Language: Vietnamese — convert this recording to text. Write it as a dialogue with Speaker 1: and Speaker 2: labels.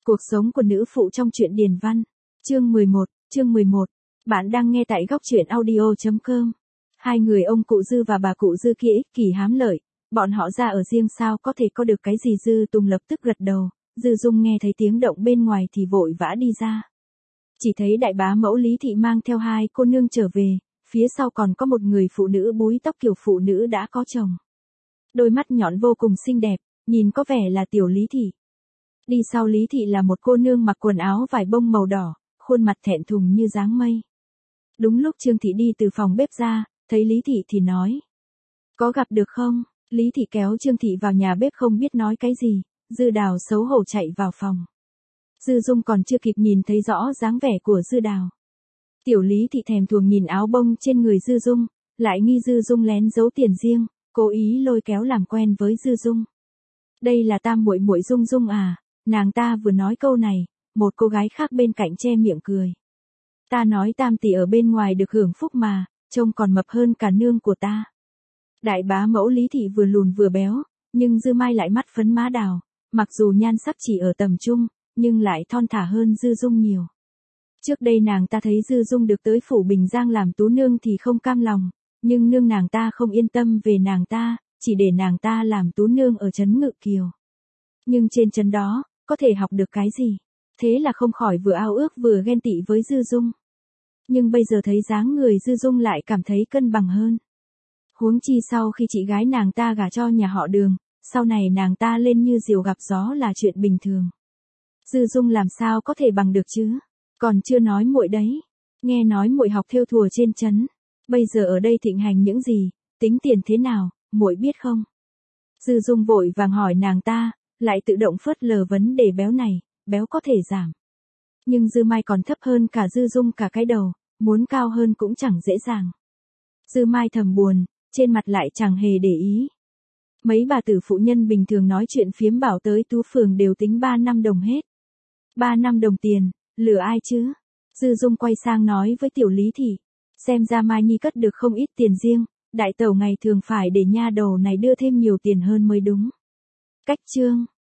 Speaker 1: Cuộc sống của nữ phụ trong truyện Điền Văn. Chương 11. Bạn đang nghe tại góc truyện audio.com. Hai người ông cụ Dư và bà cụ Dư kia ích kỷ hám lợi, bọn họ ra ở riêng sao có thể có được cái gì. Dư Tùng lập tức gật đầu, Dư Dung nghe thấy tiếng động bên ngoài thì vội vã đi ra. Chỉ thấy đại bá mẫu Lý Thị mang theo hai cô nương trở về, phía sau còn có một người phụ nữ búi tóc kiểu phụ nữ đã có chồng. Đôi mắt nhọn vô cùng xinh đẹp, nhìn có vẻ là tiểu Lý Thị. Đi sau Lý Thị là một cô nương mặc quần áo vải bông màu đỏ, khuôn mặt thẹn thùng như dáng mây. Đúng lúc Trương Thị đi từ phòng bếp ra, thấy Lý Thị thì nói: "Có gặp được không?" Lý Thị kéo Trương Thị vào nhà bếp không biết nói cái gì, Dư Đào xấu hổ chạy vào phòng. Dư Dung còn chưa kịp nhìn thấy rõ dáng vẻ của Dư Đào. Tiểu Lý Thị thèm thuồng nhìn áo bông trên người Dư Dung, lại nghi Dư Dung lén giấu tiền riêng, cố ý lôi kéo làm quen với Dư Dung. "Đây là tam muội muội Dung Dung à?" Nàng ta vừa nói câu này, một cô gái khác bên cạnh che miệng cười. "Ta nói tam tỷ ở bên ngoài được hưởng phúc mà, trông còn mập hơn cả nương của ta." Đại bá mẫu Lý Thị vừa lùn vừa béo, nhưng Dư Mai lại mắt phấn má đào, mặc dù nhan sắc chỉ ở tầm trung, nhưng lại thon thả hơn Dư Dung nhiều. Trước đây nàng ta thấy Dư Dung được tới phủ Bình Giang làm tú nương thì không cam lòng, nhưng nương nàng ta không yên tâm về nàng ta, chỉ để nàng ta làm tú nương ở trấn Ngự Kiều. Nhưng trên trấn đó, có thể học được cái gì? Thế là không khỏi vừa ao ước vừa ghen tị với Dư Dung. Nhưng bây giờ thấy dáng người Dư Dung lại cảm thấy cân bằng hơn. Huống chi sau khi chị gái nàng ta gả cho nhà họ Đường, sau này nàng ta lên như diều gặp gió là chuyện bình thường. Dư Dung làm sao có thể bằng được chứ? Còn chưa nói muội đấy. Nghe nói muội học thêu thùa trên trấn. Bây giờ ở đây thịnh hành những gì, tính tiền thế nào, muội biết không? Dư Dung vội vàng hỏi nàng ta, lại tự động phớt lờ vấn đề béo này, béo có thể giảm. Nhưng Dư Mai còn thấp hơn cả Dư Dung cả cái đầu, muốn cao hơn cũng chẳng dễ dàng. Dư Mai thầm buồn, trên mặt lại chẳng hề để ý. Mấy bà tử phụ nhân bình thường nói chuyện phiếm bảo tới Tú Phường đều tính 3 năm đồng hết. 3 năm đồng tiền, lừa ai chứ? Dư Dung quay sang nói với tiểu Lý Thị, xem ra Mai Nhi cất được không ít tiền riêng, đại tẩu ngày thường phải để nha đầu này đưa thêm nhiều tiền hơn mới đúng. Cách chương